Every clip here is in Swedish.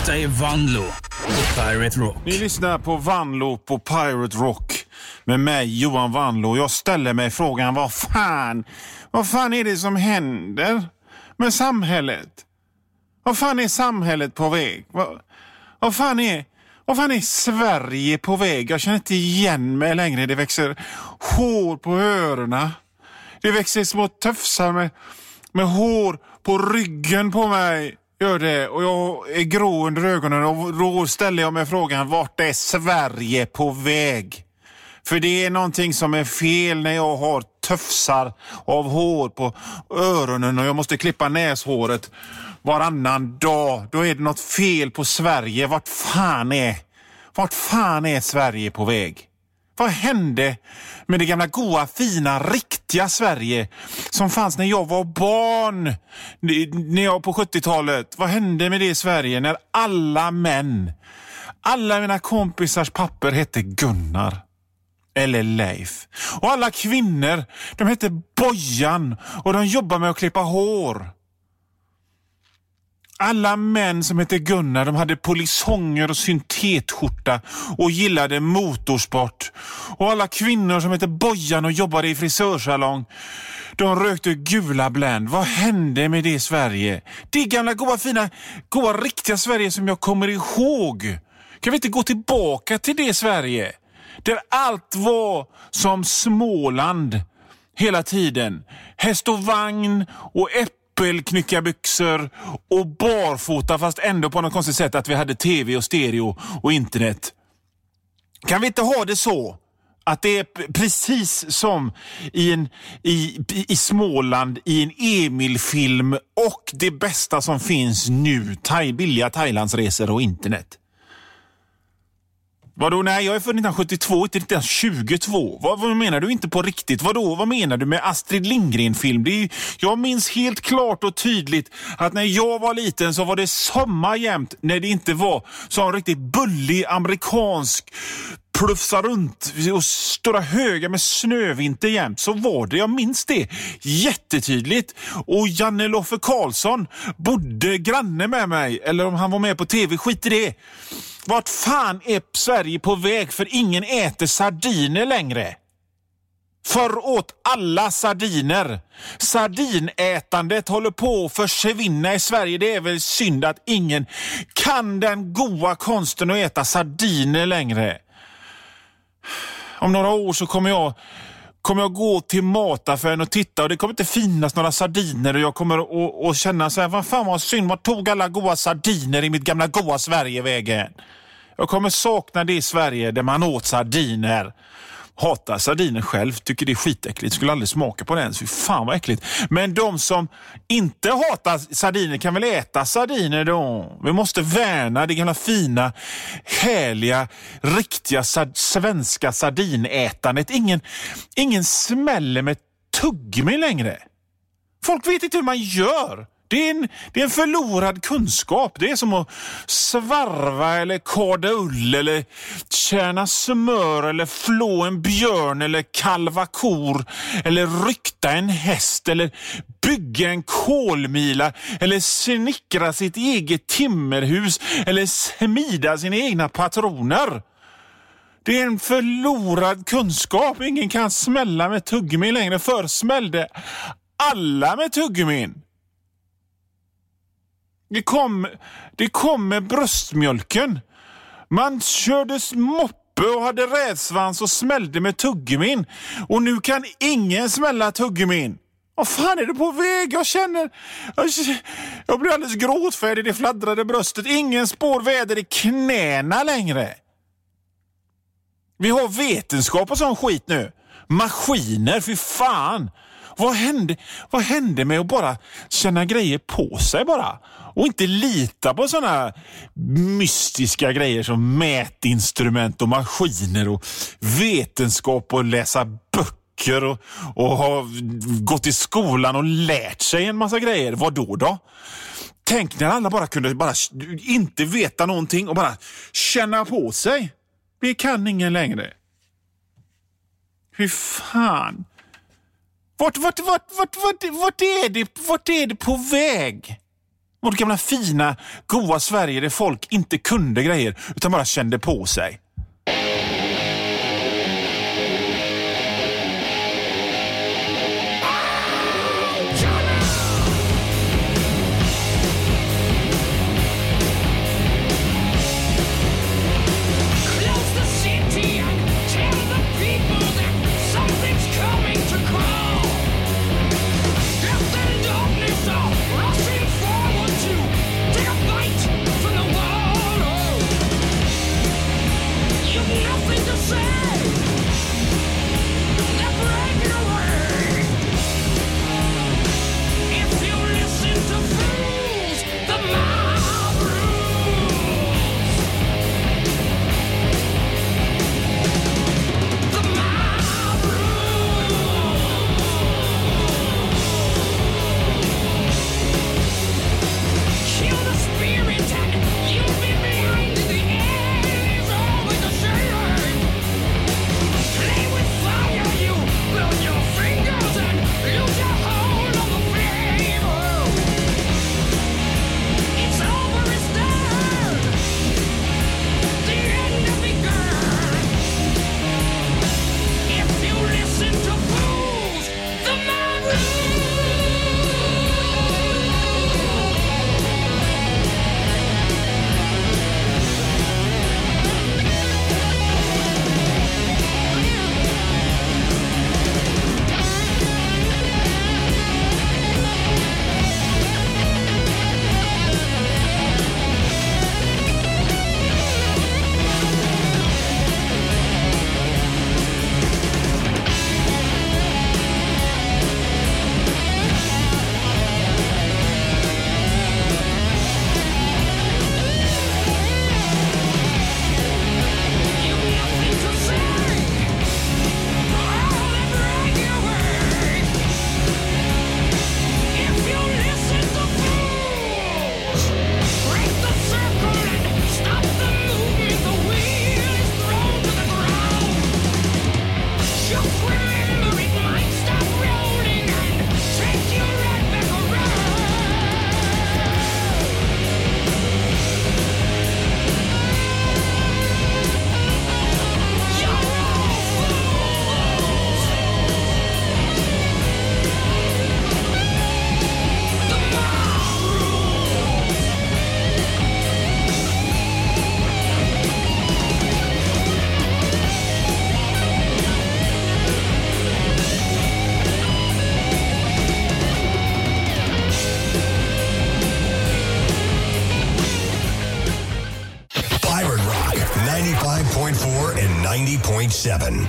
Detta är Vanlo på Pirate Rock. Ni lyssnar på Vanlo på Pirate Rock med mig, Johan Vanlo. Jag ställer mig frågan, vad fan är det som händer med samhället? Vad fan är samhället på väg? Vad fan är Sverige på väg? Jag känner inte igen mig längre. Det växer hår på öronen. Det växer små tufsar med hår på ryggen på mig. Gör det. Och jag är grå under ögonen. Och då ställer jag mig frågan, vart är Sverige på väg? För det är någonting som är fel när jag har tufsar av hår på öronen. Och jag måste klippa näshåret varannan dag. Då är det något fel på Sverige. Vart fan är Sverige på väg? Vad hände med det gamla goa, fina, riktiga Sverige som fanns när jag var barn, när jag på 70-talet? Vad hände med det Sverige när alla mina kompisars papper hette Gunnar eller Leif? Och alla kvinnor, de hette Bojan och de jobbar med att klippa hår. Alla män som hette Gunnar, de hade polisonger och syntetskjorta och gillade motorsport. Och alla kvinnor som hette Bojan och jobbade i frisörsalong, de rökte gula Blend. Vad hände med det Sverige? Det gamla goa, fina, goa, riktiga Sverige som jag kommer ihåg. Kan vi inte gå tillbaka till det Sverige? Där allt var som Småland hela tiden. Häst och vagn och äppelknyckarbyxor och barfota, fast ändå på något konstigt sätt att vi hade tv och stereo och internet. Kan vi inte ha det så att det är precis som i Småland i en Emil-film och det bästa som finns nu, billiga Thailandsresor och internet? Vadå? Nej, jag är född 1972, inte 1922. Vad menar du inte på riktigt? Vad menar du med Astrid Lindgren-film? Jag minns helt klart och tydligt att när jag var liten så var det sommarjämt när det inte var så en riktigt bullig amerikansk plufsa runt och stora höga med snövinter jämt. Så var det, jag minns det jättetydligt. Och Janne Loffe Karlsson bodde granne med mig, eller om han var med på tv, skit i det. Vart fan är Sverige på väg? För ingen äter sardiner längre. Förr åt alla sardiner. Sardinätandet håller på att försvinna i Sverige. Det är väl synd att ingen kan den goda konsten att äta sardiner längre. Om några år så kommer jag gå till mataffären och titta, och det kommer inte finnas några sardiner, och jag kommer att känna så här, vad fan var synd, vad tog alla goda sardiner i mitt gamla goda Sverige vägen? Jag kommer sakna det i Sverige där man åt sardiner. Hatar sardiner själv, tycker det är skitäckligt, skulle aldrig smaka på den, så fan vad äckligt. Men de som inte hatar sardiner kan väl äta sardiner då? Vi måste värna det gamla fina, härliga, riktiga svenska sardinätandet. Ingen smäller med tuggummi längre. Folk vet inte hur man gör. Det är en förlorad kunskap. Det är som att svarva eller karda ull eller kärna smör eller flå en björn eller kalva kor eller rykta en häst eller bygga en kolmila eller snickra sitt eget timmerhus eller smida sina egna patroner. Det är en förlorad kunskap. Ingen kan smälla med tuggummi längre. Förr smällde alla med tuggummin. Det kom med bröstmjölken. Man körde moppe och hade rävsvans och smällde med tuggummin. Och nu kan ingen smälla tuggummin. Vad fan är det på väg? Jag blir alldeles gråtfärdig. Det fladdrade bröstet. Ingen spår väder i knäna längre. Vi har vetenskap och sån skit nu. Maskiner, för fan. Vad hände med att bara känna grejer på sig bara? Och inte lita på såna mystiska grejer som mätinstrument och maskiner och vetenskap och läsa böcker och ha gått i skolan och lärt sig en massa grejer. Vad då? Tänk när alla bara kunde inte veta någonting och bara känna på sig. Vi kan ingen längre. Hur fan? Vart är det på väg? Vårt gamla fina, goa Sverige där folk inte kunde grejer utan bara kände på sig. and 90.7.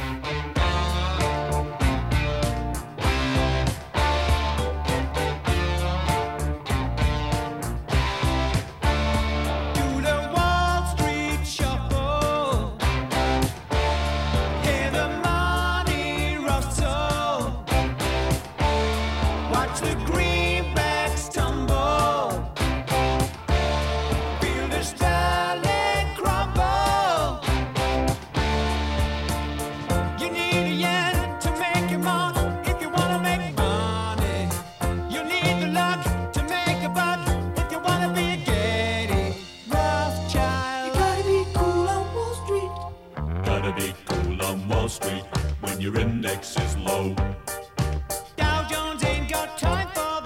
When your index is low, Dow Jones ain't got time for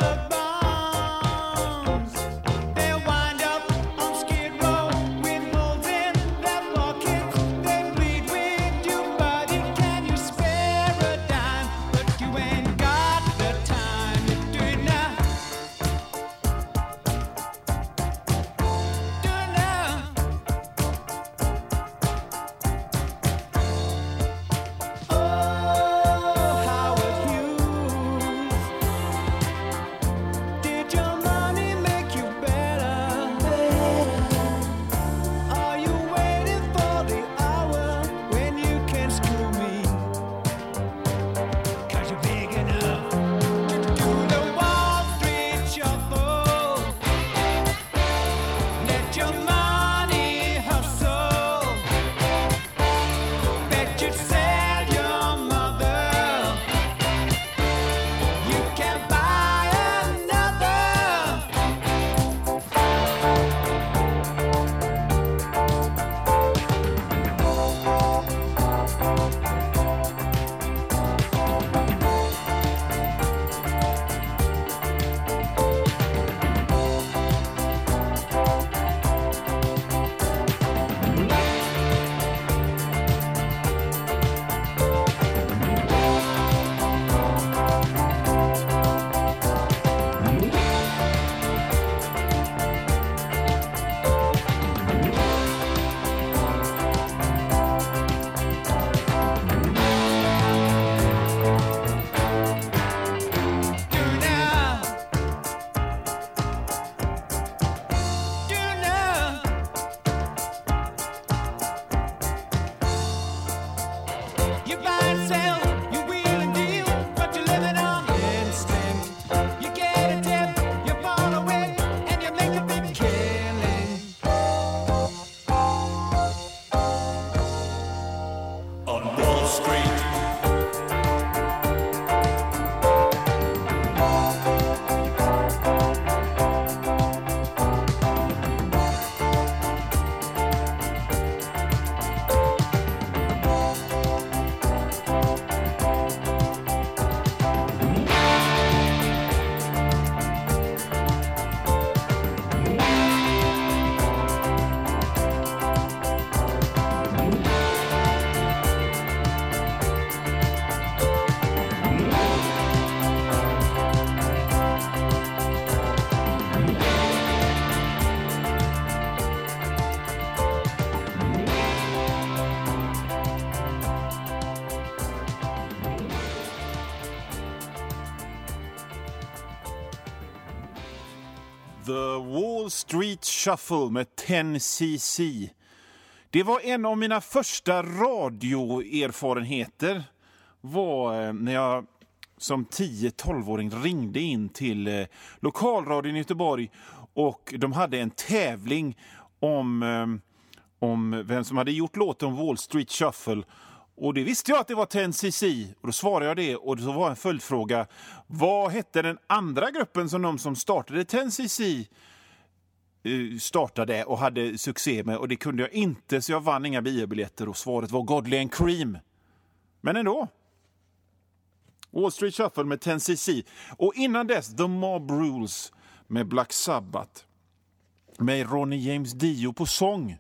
The Wall Street Shuffle med 10cc. Det var en av mina första radioerfarenheter. Var när jag som 10-12-åring ringde in till lokalradion i Göteborg och de hade en tävling om vem som hade gjort låten Wall Street Shuffle. Och det visste jag att det var 10cc. Och då svarade jag det. Och så var en följdfråga. Vad hette den andra gruppen som de som startade 10cc startade och hade succé med? Och det kunde jag inte, så jag vann inga biobiljetter. Och svaret var Godley and Cream. Men ändå. Wall Street Shuffle med 10cc. Och innan dess The Mob Rules med Black Sabbath. Med Ronnie James Dio på sång.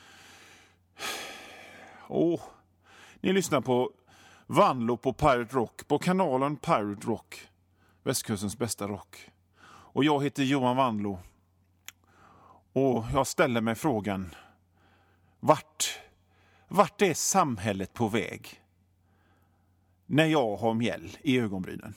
Ni lyssnar på Vanlo på Pirate Rock, på kanalen Pirate Rock, västkustens bästa rock. Och jag heter Johan Vanlo. Och jag ställer mig frågan, vart är samhället på väg när jag har mjäll i ögonbrynen?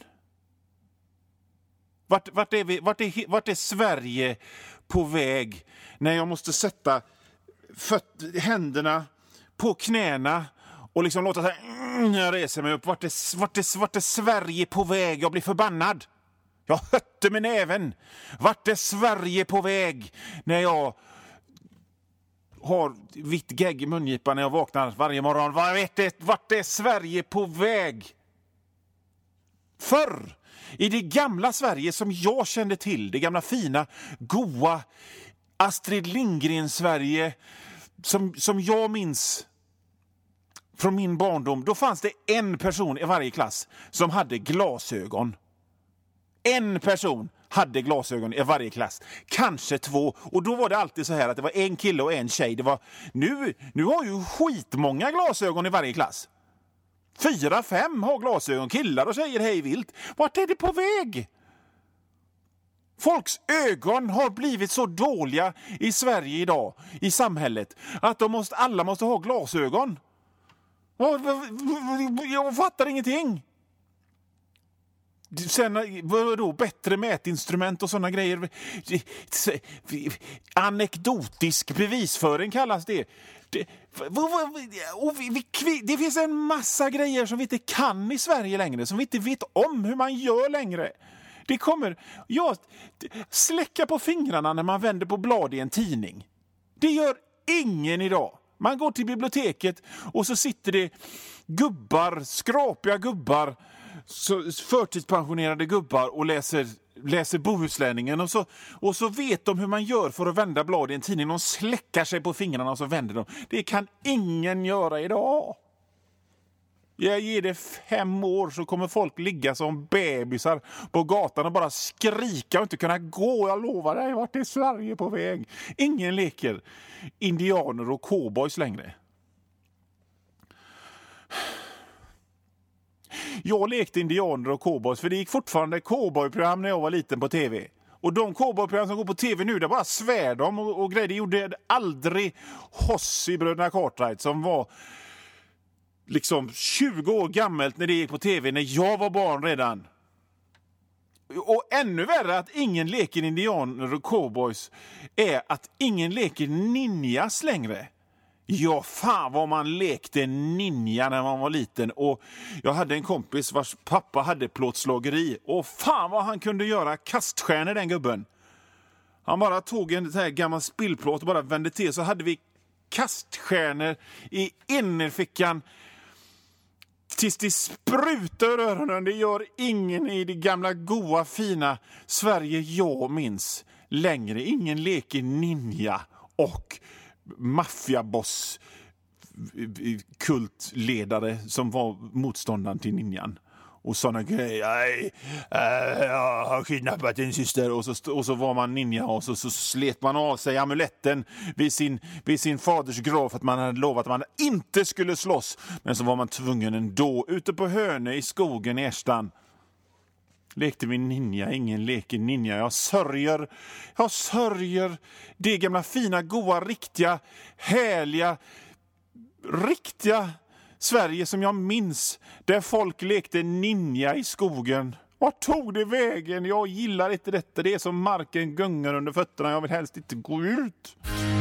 Vart är Sverige på väg när jag måste sätta händerna på knäna och liksom låta så här, när jag reser mig upp. Vart är Sverige på väg? Jag blir förbannad. Jag hötte med näven. Vart är Sverige på väg när jag har vitt gegg i mungipan när jag vaknar varje morgon? Vart är Sverige på väg? Förr, i det gamla Sverige som jag kände till, det gamla fina, goa Astrid Lindgren-Sverige som jag minns från min barndom, då fanns det en person i varje klass som hade glasögon. En person hade glasögon i varje klass. Kanske 2. Och då var det alltid så här att det var en kille och en tjej. Det var, nu har ju skitmånga glasögon i varje klass. 4-5 har glasögon. Killar och tjejer hej vilt. Vart är det på väg? Folks ögon har blivit så dåliga i Sverige idag, i samhället, att alla måste ha glasögon. Jag fattar ingenting. Sen då bättre mätinstrument och såna grejer. Anekdotisk bevisföring kallas det. Det finns en massa grejer som vi inte kan i Sverige längre, som vi inte vet om hur man gör längre. Det kommer släcka på fingrarna när man vänder på blad i en tidning. Det gör ingen idag. Man går till biblioteket och så sitter det skrapiga gubbar, förtidspensionerade gubbar och läser Bohuslänningen och så vet de hur man gör för att vända blad i en tidning. De släckar sig på fingrarna och så vänder de. Det kan ingen göra idag. Jag ger det 5 år så kommer folk ligga som bebisar på gatan och bara skrika och inte kunna gå. Jag lovar dig, vart är Sverige på väg? Ingen leker indianer och cowboys längre. Jag lekte indianer och cowboys för det gick fortfarande cowboyprogram när jag var liten på tv. Och de cowboyprogram som går på tv nu, det bara svär de och grejer. Det gjorde aldrig Hoss i Bröderna Cartwright som var liksom 20 år gammalt när det gick på tv när jag var barn redan. Och ännu värre att ingen leker indianer och cowboys är att ingen leker ninjas längre. Ja, fan vad man lekte ninja när man var liten. Och jag hade en kompis vars pappa hade plåtslageri. Och fan vad han kunde göra kaststjärnor, den gubben. Han bara tog en sån här gammal spillplåt och bara vände till. Så hade vi kaststjärnor i innerfickan tills det sprutar ur öronen. Det gör ingen i det gamla goa fina Sverige jag minns längre. Ingen leker ninja och maffiaboss kultledare som var motståndaren till ninjan. Och sådana grejer. Jag har kidnappat en syster. Och så var man ninja. Och så slet man av sig amuletten vid sin faders grav. För att man hade lovat att man inte skulle slåss. Men så var man tvungen ändå. Ute på Hönö i skogen i Erstan. Lekte vi ninja. Ingen leker ninja. Jag sörjer det gamla fina, goa, riktiga, härliga, riktiga Sverige som jag minns, där folk lekte ninja i skogen Vart tog det vägen? Jag gillar inte detta. Det är som marken gungar under fötterna. Jag vill helst inte gå ut.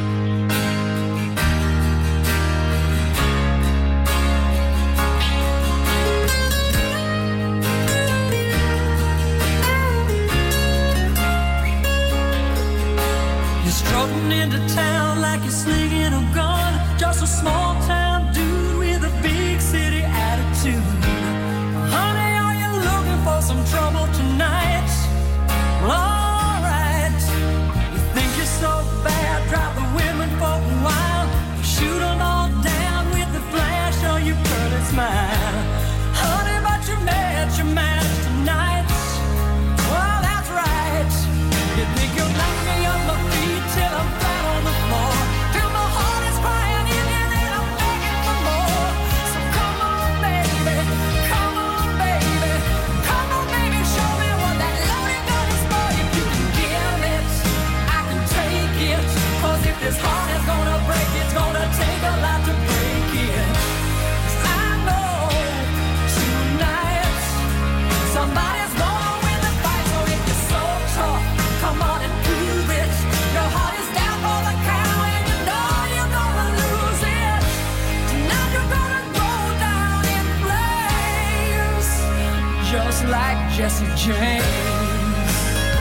You're strutting into town like you're slinging a gun. Just a small town dude with a big city attitude. Honey, are you looking for some trouble tonight? Well, all right. You think you're so bad, drop the women for a while. Shoot them all down with the flash on your pearly smile. Honey, but you're mad tonight. Well, that's right. You think you'll knock me off my feet till I'm flat on the floor, till my heart is crying in and then I'm begging for more. So come on, baby, come on, baby, come on, baby, show me what that loaded gun is for. If you can give it, I can take it. 'Cause if this heart is gonna break, it's gonna take a lot to break it. 'Cause I know tonight somebody's gonna win the fight. So if you're so tough, come on and prove it. Your heart is down for the count and you know you're gonna lose it. Tonight you're gonna go down in flames, just like Jesse James.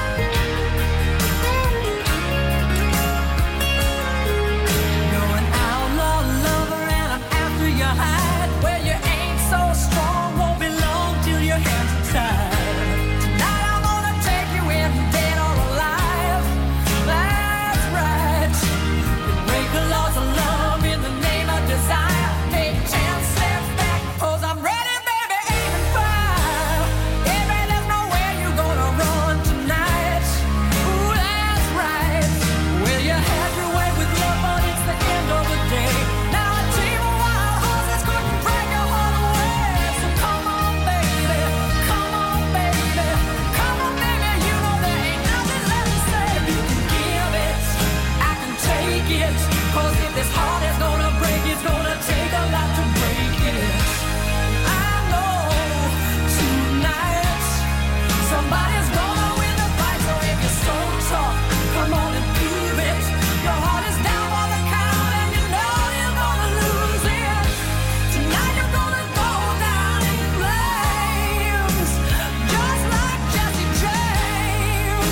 You're an outlaw lover and I'm after your hide. Where you ain't so strong won't be long till your hands are tied. Tonight I'm gonna take you in, dead or alive. That's right. You break the laws of love in the name of desire. Take 10 steps back, 'cause I'm ready, baby, aim and fire. Baby, there's nowhere you're gonna run tonight. Ooh, that's right. Well, you had your way with love, but it's the end of the day. Now a team of wild horses couldn't break your heart away. So come on, baby, come on, baby, come on, baby. You know there ain't nothing left to say. If you can give it, I can take it. 'Cause if this heart is gonna break, it's gonna take a lot to break it. I know tonight somebody's gonna win the fight. So if you're so tough, come on and prove it. Your heart is down for the count and you know you're gonna lose it. Tonight you're gonna go down in flames, just like Jesse James.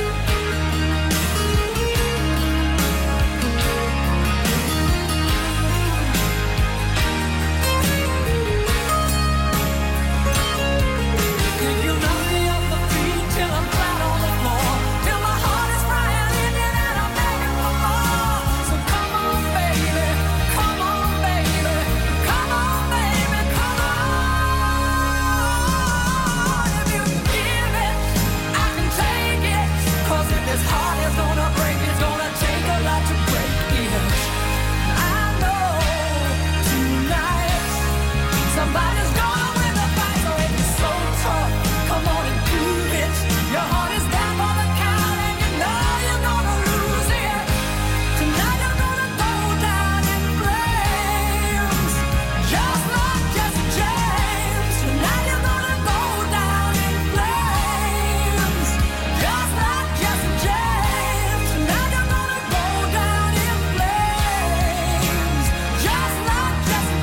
If you knock me off my feet till I'm flat on the floor, till my heart is crying in and I'm begging for more. So come on, baby, come on, baby, come on, baby, come on. If you give it, I can take it. 'Cause if this heart is gonna break, it's gonna take a lot to break it. I know tonight somebody's gonna win the fight. So if you're so tough, come on and prove it. Your heart is down for the count and you know you're gonna lose it. Tonight you're gonna go down in flames, just like Jesse James. Tonight you're gonna go down in flames, just like Jesse James. Tonight you're gonna go down in flames, just like Jesse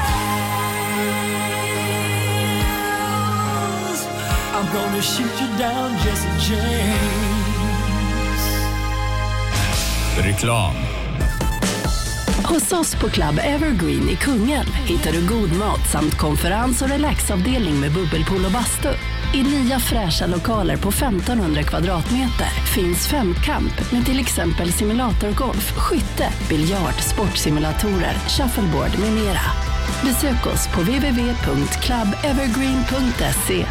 James. I'm gonna shoot you down, Jesse James. Reklam. Hos oss på Club Evergreen i Kungälv hittar du god mat samt konferens- och relaxavdelning med bubbelpool och bastu. I nya fräscha lokaler på 1500 kvadratmeter finns femkamp med till exempel simulatorgolf, skytte, biljard, sportsimulatorer, shuffleboard med mera. Besök oss på www.clubevergreen.se.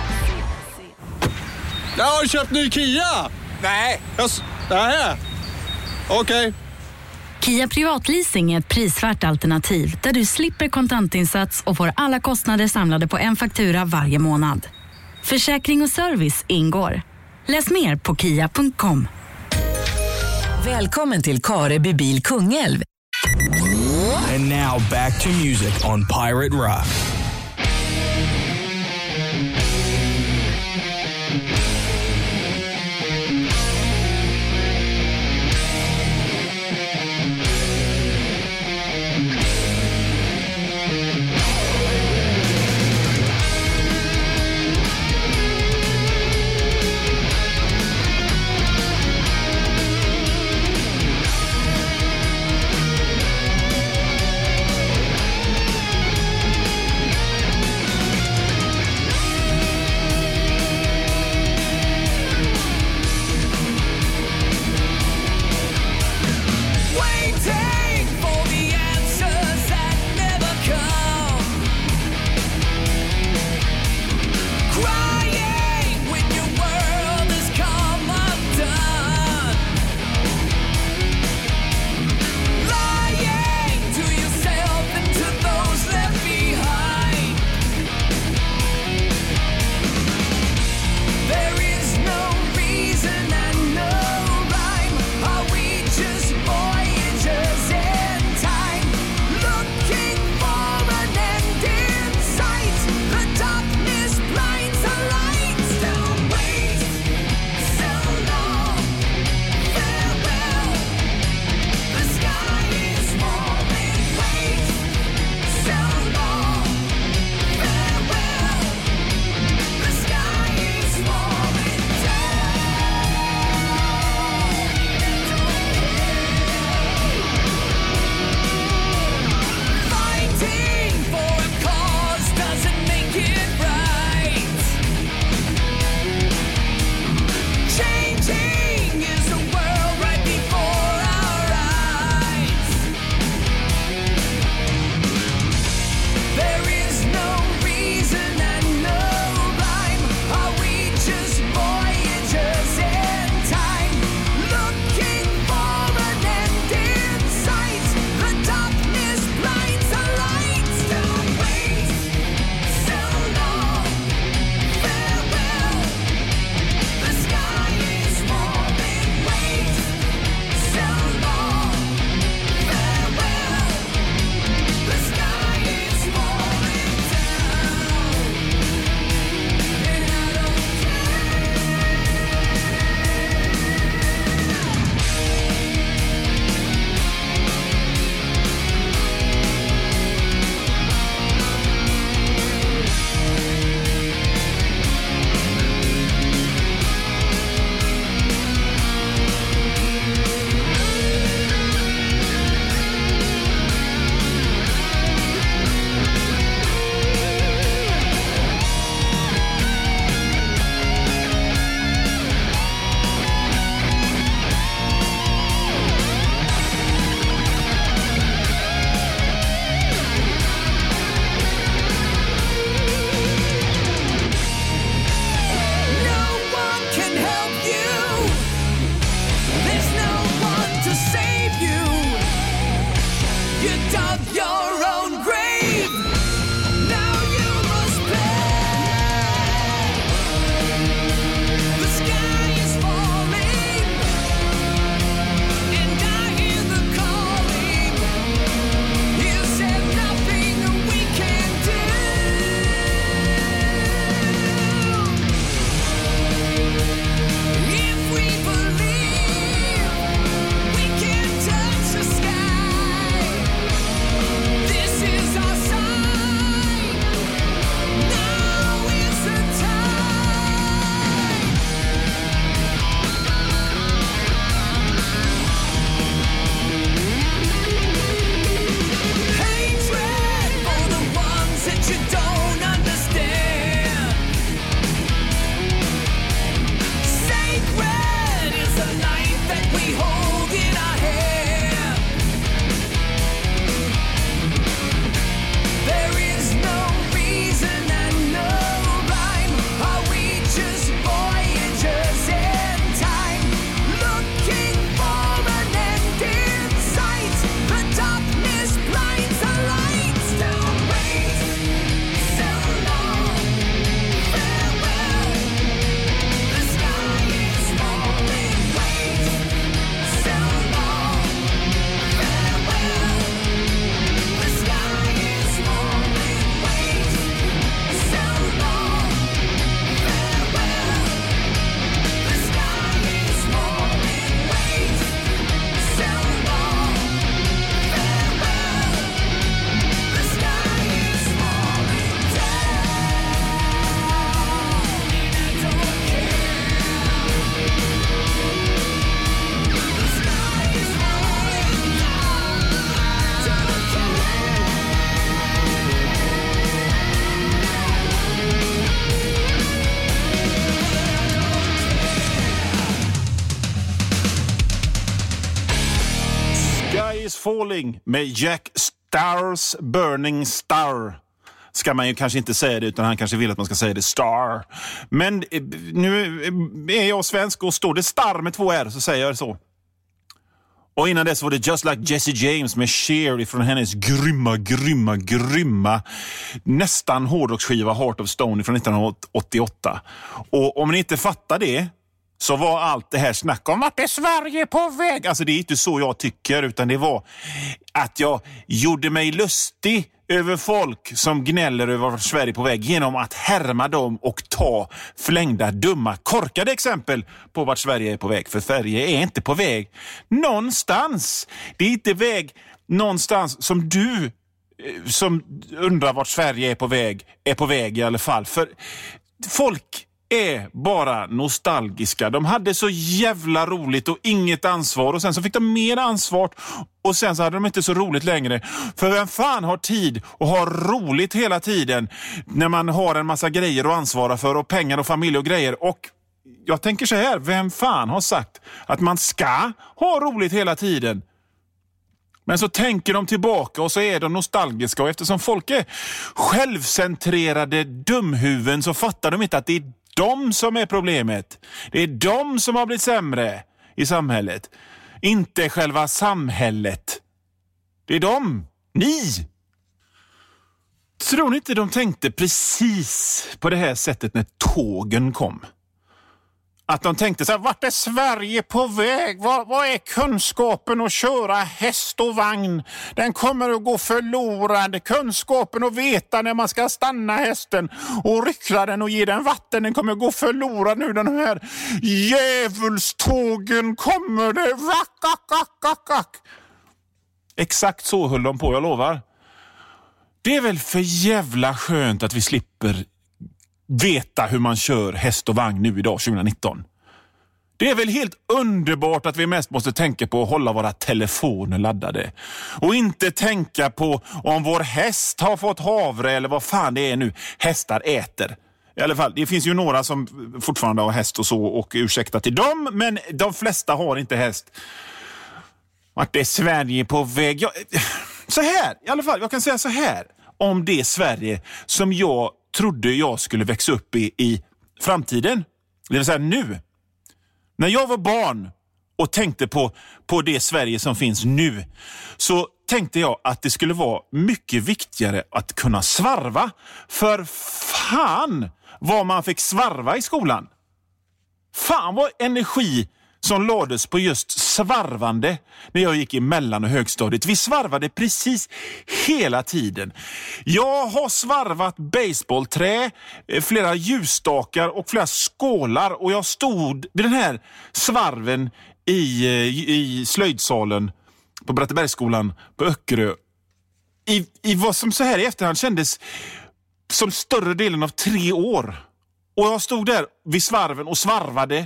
Jag har köpt ny Kia! Nej. Nej. Okej. Kia Privatleasing är ett prisvärt alternativ där du slipper kontantinsats och får alla kostnader samlade på en faktura varje månad. Försäkring och service ingår. Läs mer på kia.com. Välkommen till Kareby Bil Kungälv. And now back to music on Pirate Rock. Falling med Jack Stars Burning Star. Ska man ju kanske inte säga det, utan han kanske vill att man ska säga det Star. Men nu är jag svensk och står det Star med 2 R så säger jag det så. Och innan dess var det Just Like Jesse James med Cher ifrån hennes grymma nästan hårdrocksskiva Heart of Stone från 1988. Och om ni inte fattar det, så var allt det här snack om vart är Sverige på väg. Alltså det är inte så jag tycker, utan det var att jag gjorde mig lustig över folk som gnäller över vart Sverige är på väg genom att härma dem och ta förlängda, dumma, korkade exempel på vart Sverige är på väg. För Sverige är inte på väg någonstans. Det är inte väg någonstans som du som undrar vart Sverige är på väg i alla fall. För folk är bara nostalgiska. De hade så jävla roligt och inget ansvar. Och sen så fick de mer ansvar. Och sen så hade de inte så roligt längre. För vem fan har tid och har roligt hela tiden när man har en massa grejer att ansvara för och pengar och familj och grejer. Och jag tänker så här, vem fan har sagt att man ska ha roligt hela tiden? Men så tänker de tillbaka och så är de nostalgiska. Och eftersom folk är självcentrerade dumhuvuden så fattar de inte att det är de som är problemet. Det är de som har blivit sämre i samhället. Inte själva samhället. Det är de. Ni. Tror ni inte de tänkte precis på det här sättet när tågen kom? Att de tänkte så här, vart är Sverige på väg? Vad är kunskapen att köra häst och vagn? Den kommer att gå förlorad. Kunskapen att veta när man ska stanna hästen och ryckla den och ge den vatten, den kommer att gå förlorad nu. Den här djävulstågen kommer det. Vack. Exakt så höll de på, jag lovar. Det är väl för jävla skönt att vi slipper veta hur man kör häst och vagn nu idag 2019. Det är väl helt underbart att vi mest måste tänka på att hålla våra telefoner laddade. Och inte tänka på om vår häst har fått havre eller vad fan det är nu hästar äter. I alla fall, det finns ju några som fortfarande har häst och så, och ursäkta till dem, men de flesta har inte häst. Vart är Sverige på väg? Så här, i alla fall, jag kan säga så här om det Sverige som jag trodde jag skulle växa upp i framtiden. Det vill säga nu. När jag var barn och tänkte på det Sverige som finns nu, så tänkte jag att det skulle vara mycket viktigare att kunna svarva. För fan vad man fick svarva i skolan. Fan vad energi som lades på just svarvande när jag gick i mellan- och högstadiet. Vi svarvade precis hela tiden. Jag har svarvat baseballträ, flera ljusstakar och flera skålar, och jag stod vid den här svarven i slöjdsalen på Brattebergsskolan på Öckerö i vad som så här i efterhand kändes som större delen av 3 år. Och jag stod där vid svarven och svarvade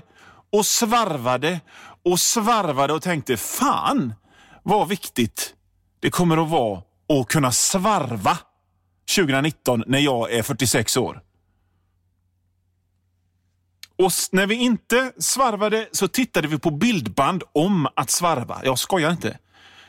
och tänkte, fan vad viktigt det kommer att vara att kunna svarva 2019 när jag är 46 år. Och när vi inte svarvade så tittade vi på bildband om att svarva. Jag skojar inte.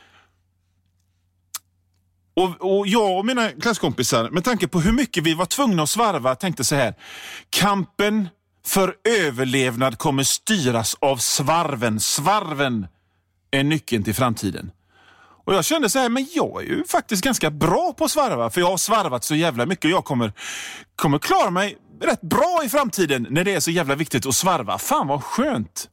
Och jag och mina klasskompisar, med tanke på hur mycket vi var tvungna att svarva, tänkte så här: kampen för överlevnad kommer styras av svarven. Svarven är nyckeln till framtiden. Och jag kände så här, men jag är ju faktiskt ganska bra på att svarva. För jag har svarvat så jävla mycket. Och jag kommer klara mig rätt bra i framtiden när det är så jävla viktigt att svarva. Fan vad skönt.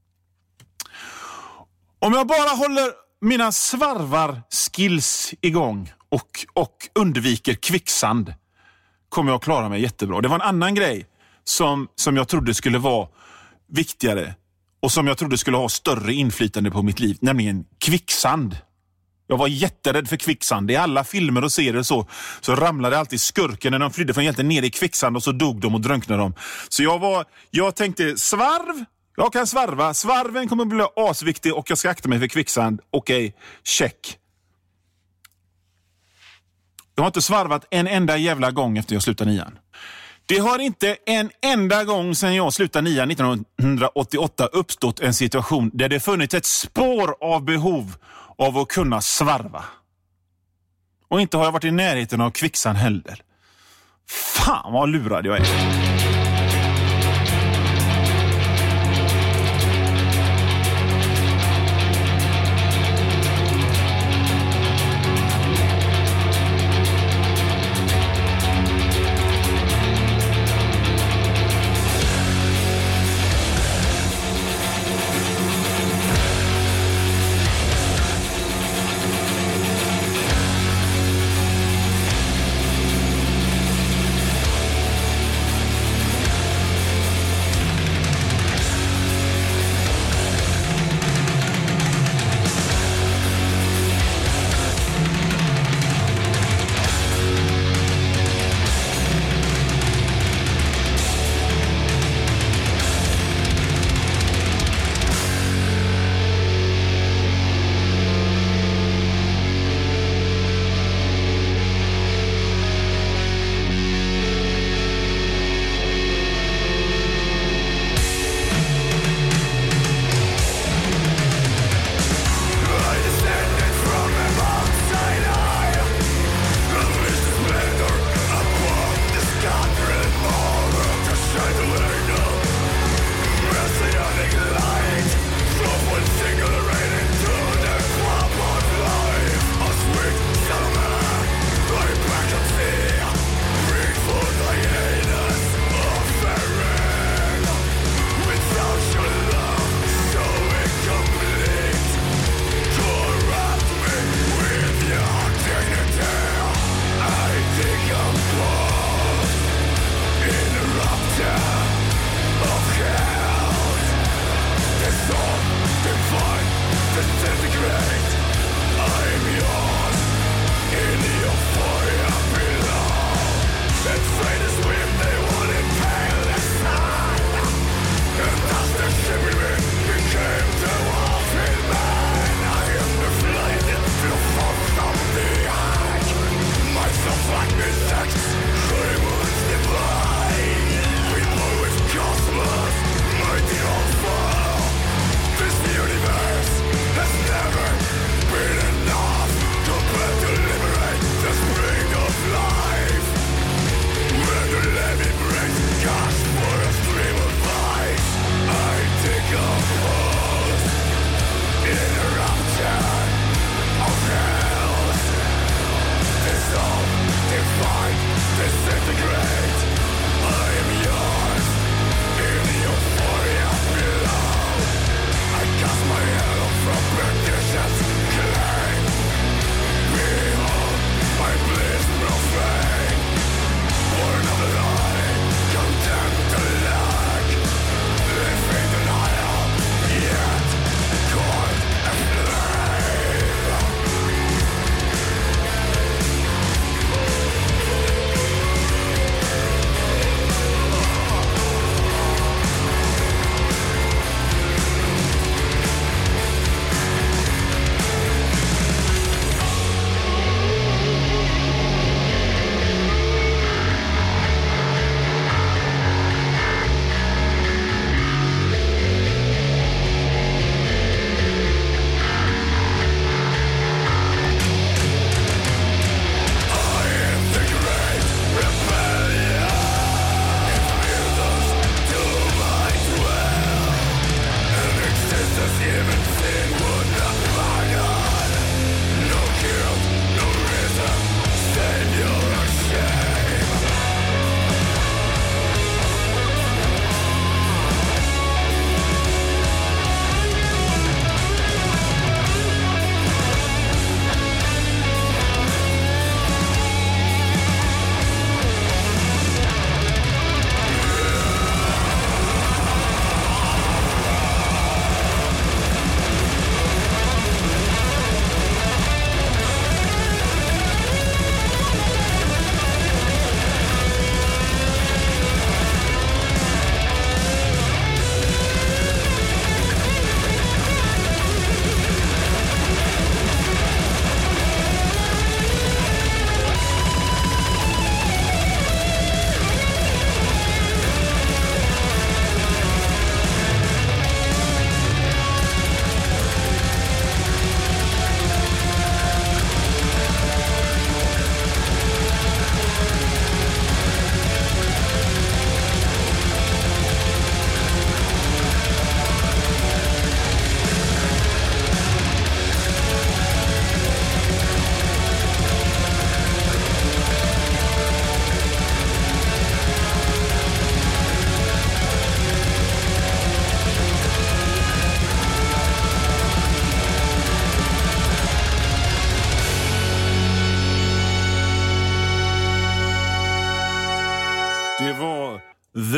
Om jag bara håller mina svarvar-skills igång och undviker kvicksand, kommer jag klara mig jättebra. Det var en annan grej som jag trodde skulle vara viktigare och som jag trodde skulle ha större inflytande på mitt liv, nämligen kvicksand. Jag var jätterädd för kvicksand. I alla filmer och serier så ramlade alltid skurken när de flydde från hjälten ner i kvicksand, och så dog de och drunknade de. Så jag tänkte, svarv, jag kan svarva. Svarven kommer bli asviktig och jag ska akta mig för kvicksand. Okej, check. Jag har inte svarvat en enda jävla gång efter jag slutade 9. Det har inte en enda gång sedan jag slutade 1988 uppstått en situation där det funnits ett spår av behov av att kunna svarva. Och inte har jag varit i närheten av kvicksand heller. Fan vad lurad jag är.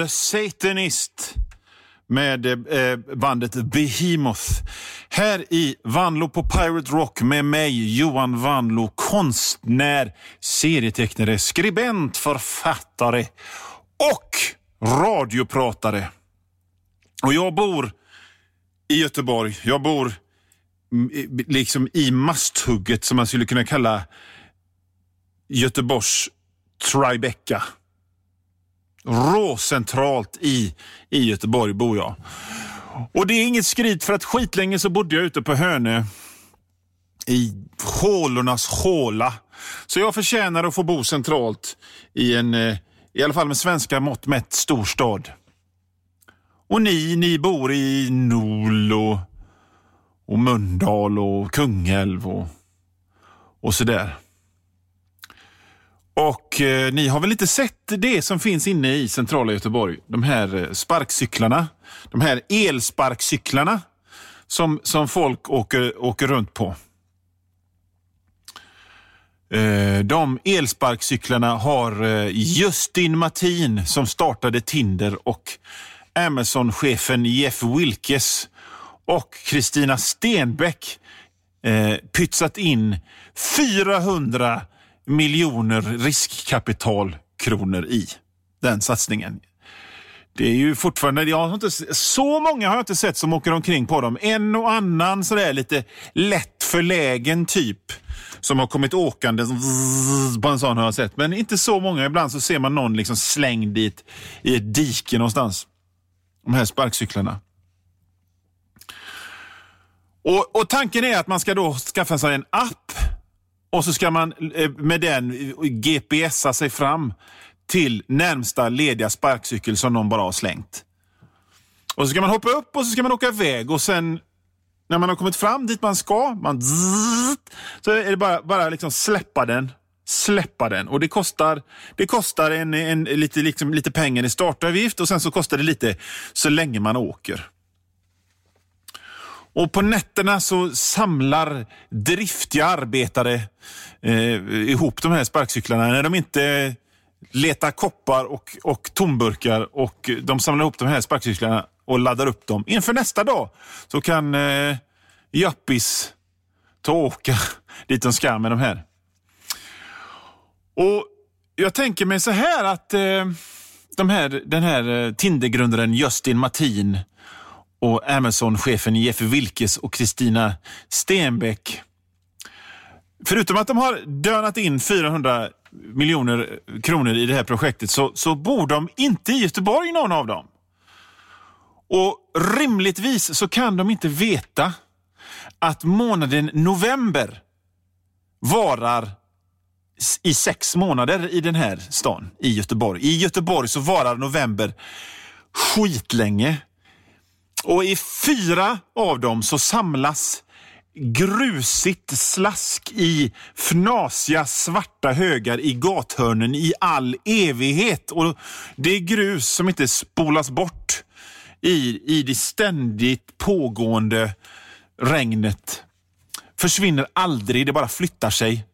The Satanist med bandet Behemoth. Här i Vanlo på Pirate Rock med mig, Johan Vanlo, konstnär, serietecknare, skribent, författare och radiopratare. Och jag bor i Göteborg. Jag bor liksom i masthugget som man skulle kunna kalla Göteborgs Tribeca. Råcentralt i Göteborg bor jag. Och det är inget skryt, för att skitlänge så bodde jag ute på Hönö i hålornas håla. Så jag förtjänar att få bo centralt i alla fall med svenska mått mätt stor stad. Och ni bor i Nol och Mölndal och Kungälv och sådär. Och ni har väl inte sett det som finns inne i centrala Göteborg? De här sparkcyklarna, de här elsparkcyklarna som folk åker runt på. De elsparkcyklarna har Justin Martin, som startade Tinder, och Amazon-chefen Jeff Wilkes och Kristina Stenbeck pytsat in 400 miljoner riskkapitalkronor i den satsningen. Det är ju fortfarande, så många har jag inte sett som åker omkring på dem. En och annan sådär lite lätt förlägen typ som har kommit åkande på en sån har jag sett. Men inte så många. Ibland så ser man någon liksom slängd dit i ett dike någonstans. De här sparkcyklarna. Och tanken är att man ska då skaffa sig en app. Och så ska man med den GPSa sig fram till närmsta lediga sparkcykel som någon bara har slängt. Och så ska man hoppa upp och så ska man åka iväg. Och sen när man har kommit fram dit man ska, så är det bara liksom släppa den. Och det kostar en lite pengar i startavgift, och sen så kostar det lite så länge man åker. Och på nätterna så samlar driftiga arbetare ihop de här sparkcyklarna när de inte letar koppar och tomburkar, och de samlar ihop de här sparkcyklarna och laddar upp dem. Inför nästa dag så kan jappis ta och åka dit de ska med de här. Och jag tänker mig så här att den här Tinder-grundaren Justin Martin och Amazon-chefen Jeff Wilkes och Kristina Stenbeck, förutom att de har dönat in 400 miljoner kronor i det här projektet, så bor de inte i Göteborg, någon av dem. Och rimligtvis så kan de inte veta att månaden november varar i 6 månader i den här stan, i Göteborg. I Göteborg så varar november skitlänge. Och i 4 av dem så samlas grusigt slask i fnasiga svarta högar i gathörnen i all evighet. Och det är grus som inte spolas bort i det ständigt pågående regnet. Försvinner aldrig, det bara flyttar sig.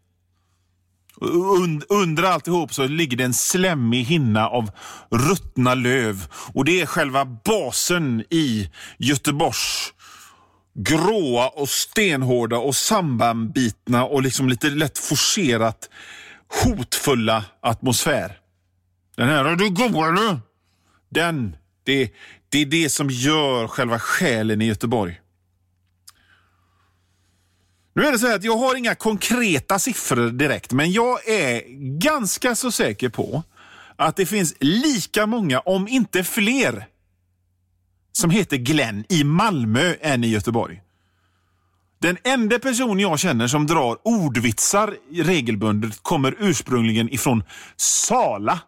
Under alltihop så ligger det en slemmig hinna av ruttna löv, och det är själva basen i Göteborgs gråa och stenhårda och sammanbitna och liksom lite lätt forcerat hotfulla atmosfär. Den här, är du god nu? Det är det som gör själva själen i Göteborg. Nu är det så här att jag har inga konkreta siffror direkt, men jag är ganska så säker på att det finns lika många, om inte fler, som heter Glenn i Malmö än i Göteborg. Den enda person jag känner som drar ordvitsar regelbundet kommer ursprungligen ifrån Sala.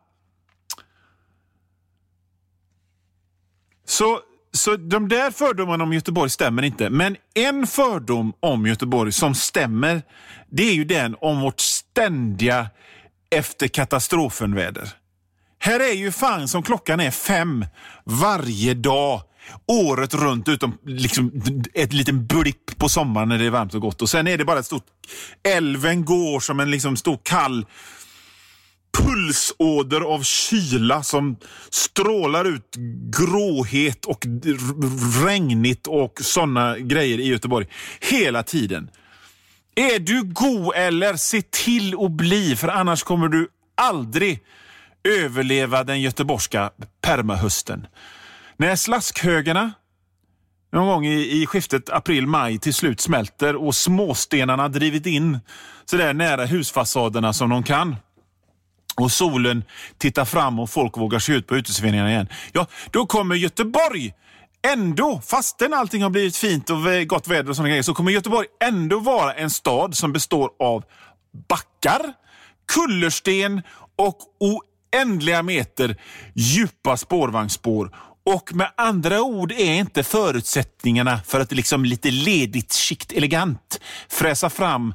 Så de där fördomarna om Göteborg stämmer inte. Men en fördom om Göteborg som stämmer, det är ju den om vårt ständiga efter katastrofenväder. Här är ju fan som klockan är 5 varje dag, året runt, utom liksom ett liten blipp på sommaren när det är varmt och gott. Och sen är det bara ett stort, älven går som en liksom stor kall pulsåder av kyla som strålar ut gråhet och regnigt och såna grejer i Göteborg hela tiden. Är du god eller se till att bli, för annars kommer du aldrig överleva den göteborgska permahösten. När slaskhögarna någon gång i skiftet april-maj till slut smälter och småstenarna drivit in så där nära husfasaderna som de kan och solen tittar fram och folk vågar se ut på uteserveringarna igen. Ja, då kommer Göteborg ändå, fastän allting har blivit fint och gott väder och sådana grejer, så kommer Göteborg ändå vara en stad som består av backar, kullersten och oändliga meter djupa spårvagnsspår. Och med andra ord är inte förutsättningarna för att liksom lite ledigt, skikt, elegant fräsa fram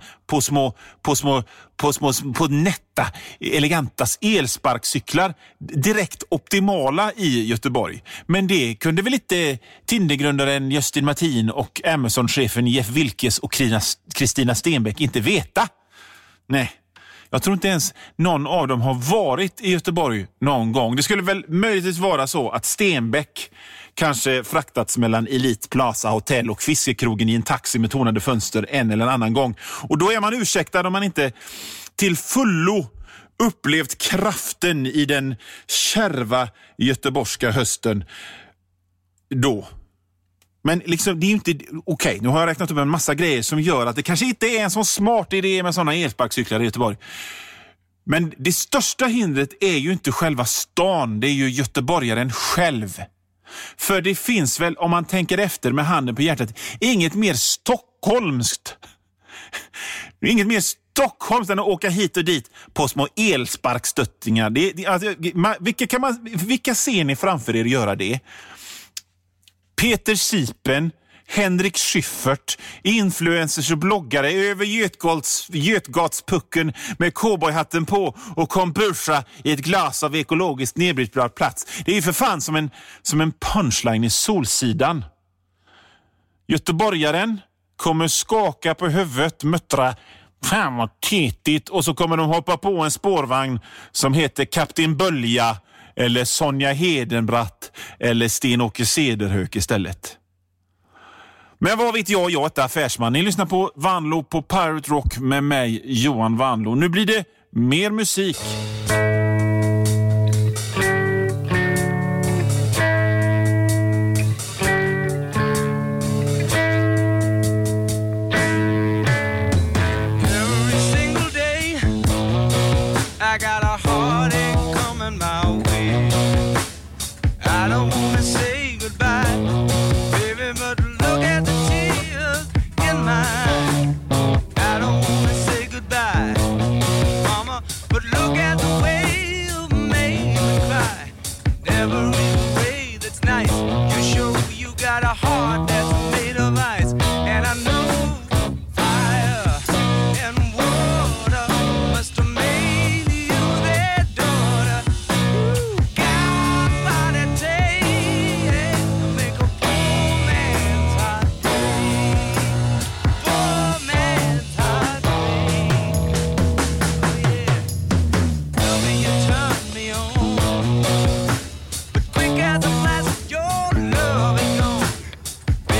på nätta, elegantas elsparkcyklar direkt optimala i Göteborg. Men det kunde väl inte Tindergrundaren Justin Martin och Amazon-chefen Jeff Wilkes och Kristina Stenbeck inte veta? Nej. Jag tror inte ens någon av dem har varit i Göteborg någon gång. Det skulle väl möjligtvis vara så att Stenbeck kanske fraktats mellan Elite Plaza Hotel och Fiskekrogen i en taxi med tonade fönster en eller annan gång. Och då är man ursäktad om man inte till fullo upplevt kraften i den kärva göteborgska hösten då. Men liksom, det är ju inte okej. Nu har jag räknat upp en massa grejer som gör att det kanske inte är en så smart idé med sådana elsparkcyklar i Göteborg. Men det största hindret är ju inte själva stan, det är ju göteborgaren själv. För det finns väl, om man tänker efter med handen på hjärtat, inget mer stockholmskt än att åka hit och dit på små elsparkstöttingar. Vilka ser ni framför er göra det? Peter Sipen, Henrik Schyffert, influencers och bloggare över Götgatspucken med cowboyhatten på och kombursa i ett glas av ekologiskt nedbrytbar plats. Det är ju för fan som en punchline i Solsidan. Göteborgaren kommer skaka på huvudet, muttra fan vad tetigt, och så kommer de hoppa på en spårvagn som heter Kapten Bölja eller Sonja Hedenbratt eller Sten-Åke Cederhök istället. Men vad vet jag är inte affärsman. Ni lyssnar på Vanlo på Pirate Rock med mig, Johan Vanlo. Nu blir det mer musik. Every single day I got a heartache coming my way. I don't wanna say goodbye, baby, but look at the tears in my eyes. I don't wanna say goodbye, mama, but look at the way you made me cry. Never in a way that's nice. You show you got a heart that's made of ice, and I know fire and water must have made you their daughter. God, what a day, make a poor man's heart bleed. Poor man's heart bleed. Oh yeah, loving you turned me on, but quick as a flash, your love is gone.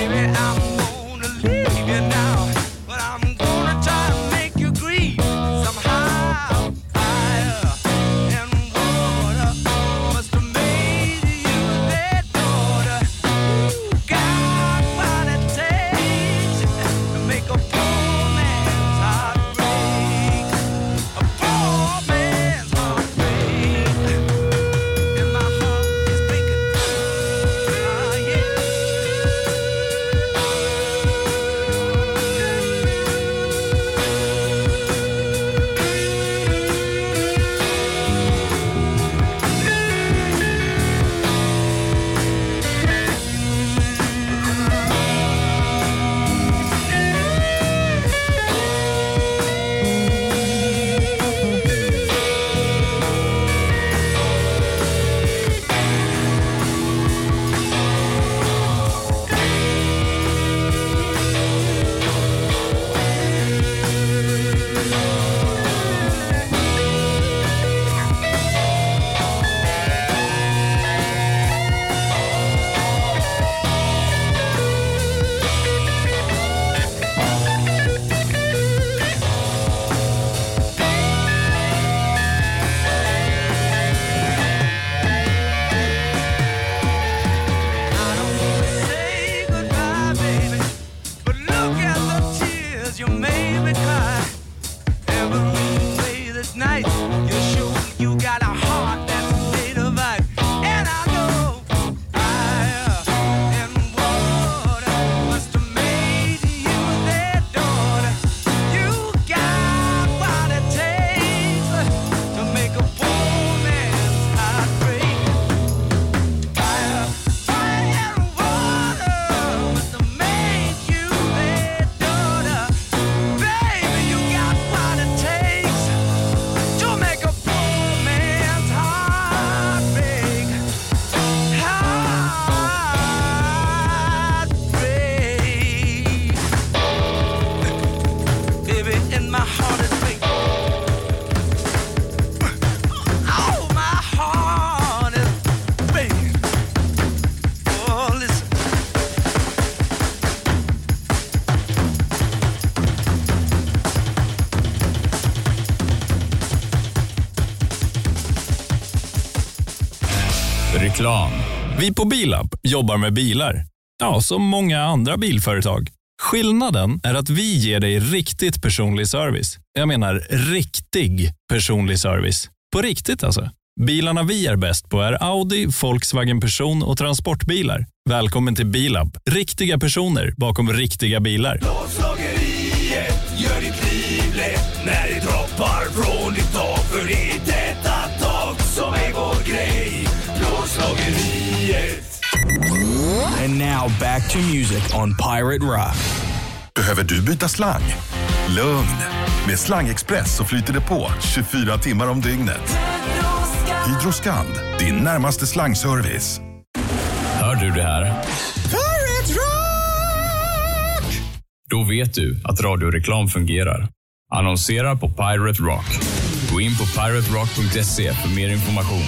Reklam. Vi på Bilab jobbar med bilar. Ja, som många andra bilföretag. Skillnaden är att vi ger dig riktigt personlig service. Jag menar riktig personlig service. På riktigt alltså. Bilarna vi är bäst på är Audi, Volkswagen Person och transportbilar. Välkommen till Bilab. Riktiga personer bakom riktiga bilar. Plåtslageriet gör ditt liv lätt när det droppar från ditt tak. För det är detta tak som är vår grej. Plåtslageriet. And now back to music on Pirate Rock. Behöver du byta slang? Lugn. Med Slangexpress så flyter det på 24 timmar om dygnet. Hydroskand, din närmaste slangservice. Hör du det här? Pirate Rock! Då vet du att radioreklam fungerar. Annonsera på Pirate Rock. Gå in på piraterock.se för mer information.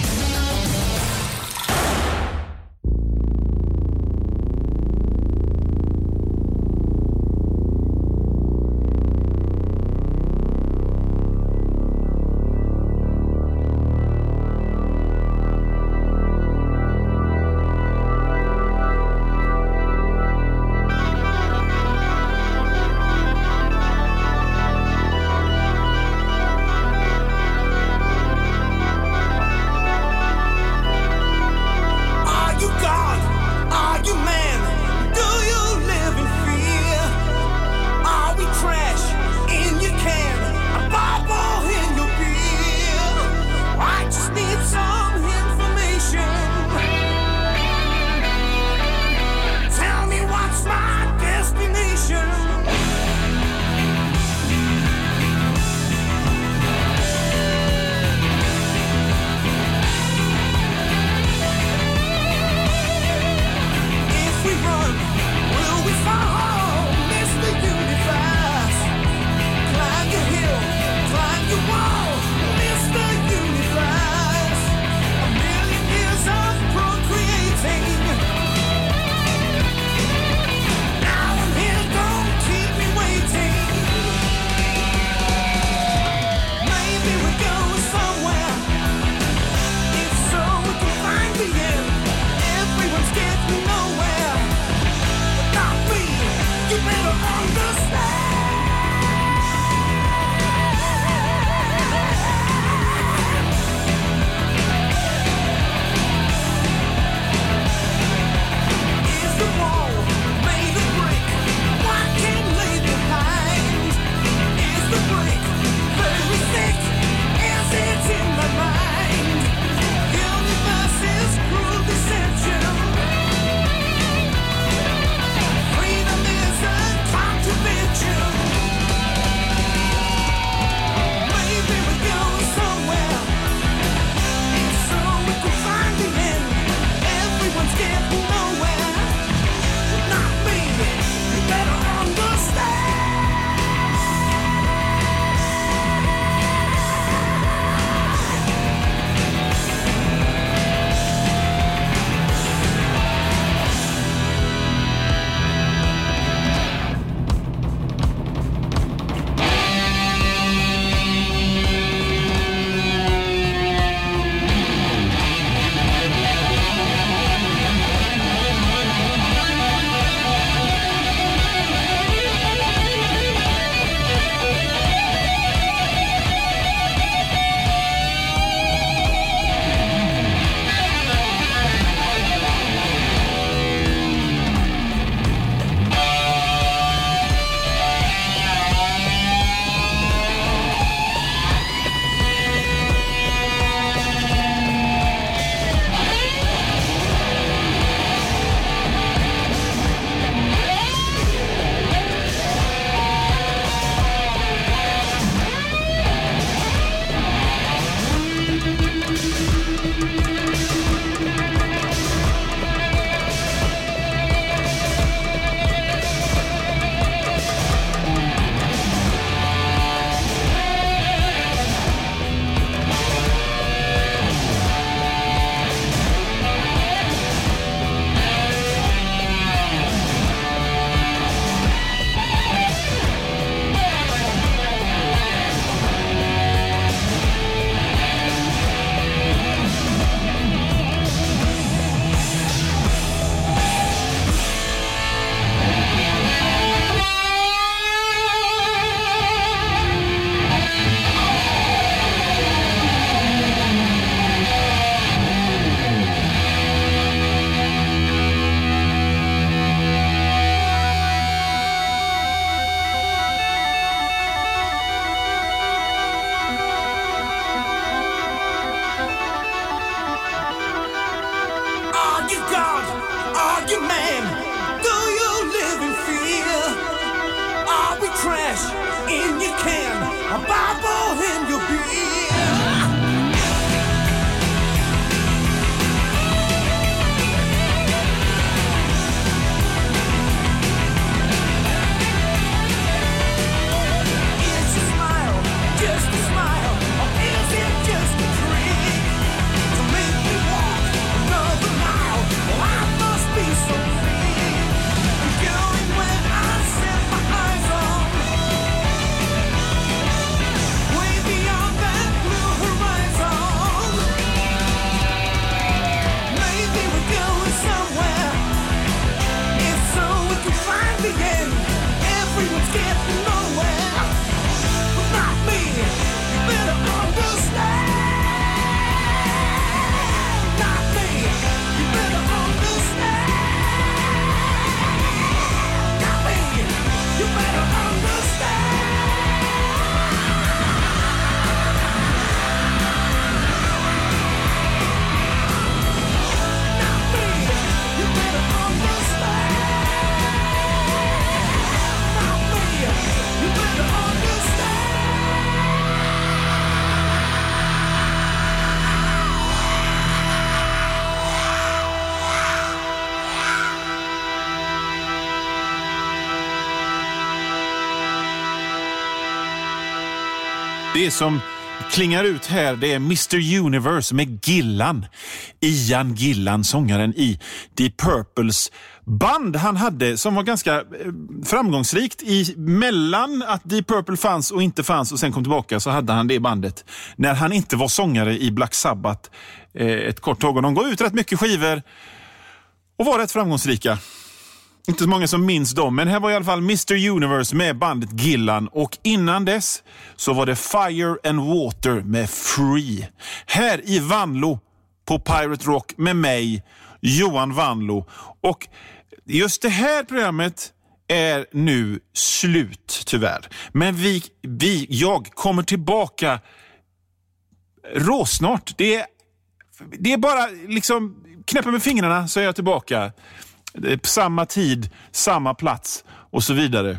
Det som klingar ut här, det är Mr. Universe med Gillan. Ian Gillan, sångaren i Deep Purples band han hade, som var ganska framgångsrikt mellan att Deep Purple fanns och inte fanns och sen kom tillbaka, så hade han det bandet när han inte var sångare i Black Sabbath ett kort tag, och de går ut rätt mycket skivor och var rätt framgångsrika. Inte så många som minns dem, men här var i alla fall Mr. Universe med bandet Gillan, och innan dess så var det Fire and Water med Free. Här i Vanlo på Pirate Rock med mig, Johan Vanlo. Och just det här programmet är nu slut tyvärr. Men jag kommer tillbaka råsnart. Det är bara liksom knäppa med fingrarna så är jag tillbaka. På samma tid, samma plats och så vidare.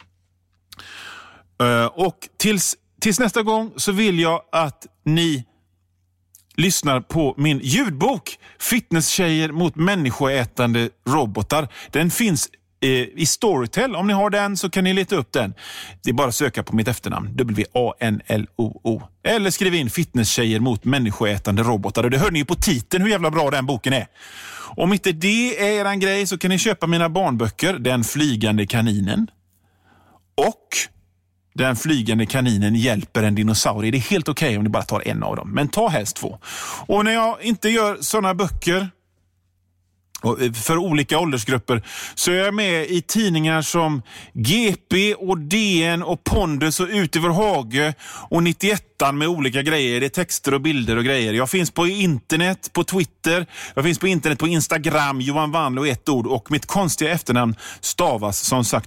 Och tills nästa gång så vill jag att ni lyssnar på min ljudbok Fitnesstjejer mot människoätande robotar. Den finns i Storytel. Om ni har den så kan ni leta upp den. Det är bara att söka på mitt efternamn, WANLOO. Eller skriv in Fitnesstjejer mot människoätande robotar. Och det hör ni ju på titeln hur jävla bra den boken är. Om inte det är eran grej så kan ni köpa mina barnböcker, Den flygande kaninen och Den flygande kaninen hjälper en dinosaurie. Det är helt okej om ni bara tar en av dem, men ta helst 2. Och när jag inte gör sådana böcker för olika åldersgrupper så är jag med i tidningar som GP och DN och Pondus och Ut över Hage och 91 med olika grejer. Det är texter och bilder och grejer. Jag finns på internet, på Twitter. Jag finns på internet på Instagram, Johan Vanlo, ett ord. Och mitt konstiga efternamn stavas som sagt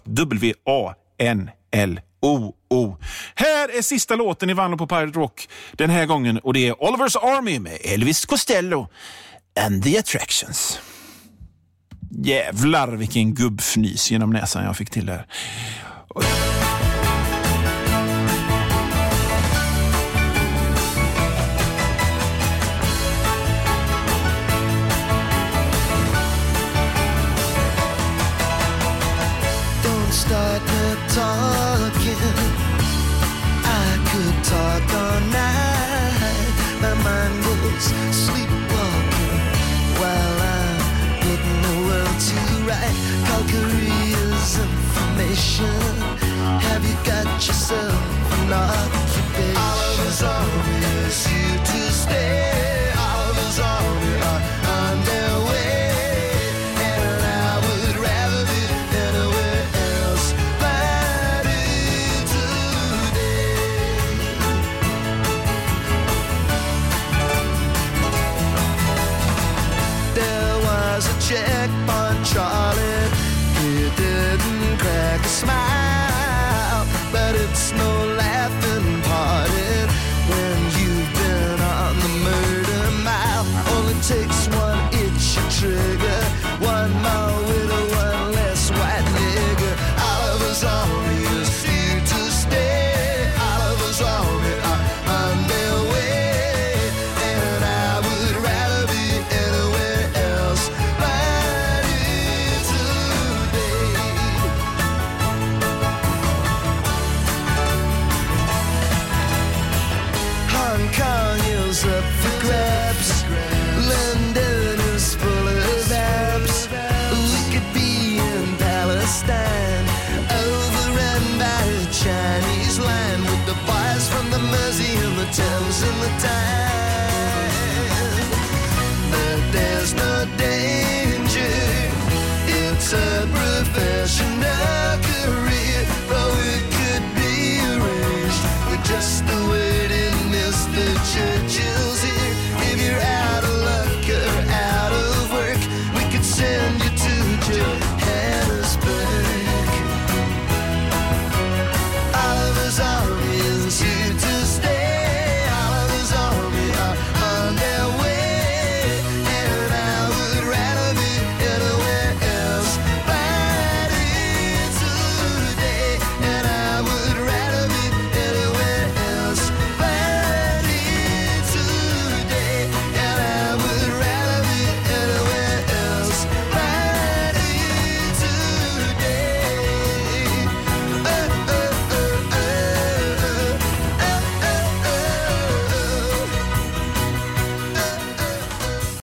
WANLOO. Här är sista låten i Vanlo på Pirate Rock den här gången. Och det är Oliver's Army med Elvis Costello and the Attractions. Jävlar vilken gubbfnys genom näsan jag fick till där. Don't start the talking. I could talk all night. My mind goes sleepwalking while I'm putting the world to right. Calgary's information. Have you got yourself an occupation? Oliver's Army is here to stay. Oliver's Army are on their way, and I would rather be anywhere else but here today. There was a checkpoint, Charlie. He didn't crack a smile, but it's no laughing party when you've been on the murder mile. Only takes one itchy trigger, one more widow, one less white nigger. Oliver's Army is here to stay. Oliver's Army are on their way, and I would rather be anywhere else but here today. Hong Kong is up for grabs. London is full of apps. We could be in Palestine, overrun by the Chinese line, with the boys from the Mersey and the Thames and the Tyne. But there's no danger. It's a professional career, but it could be arranged with just the waiting Mr. Churchill's here. If you're out of luck or out of work, we could send you to jail.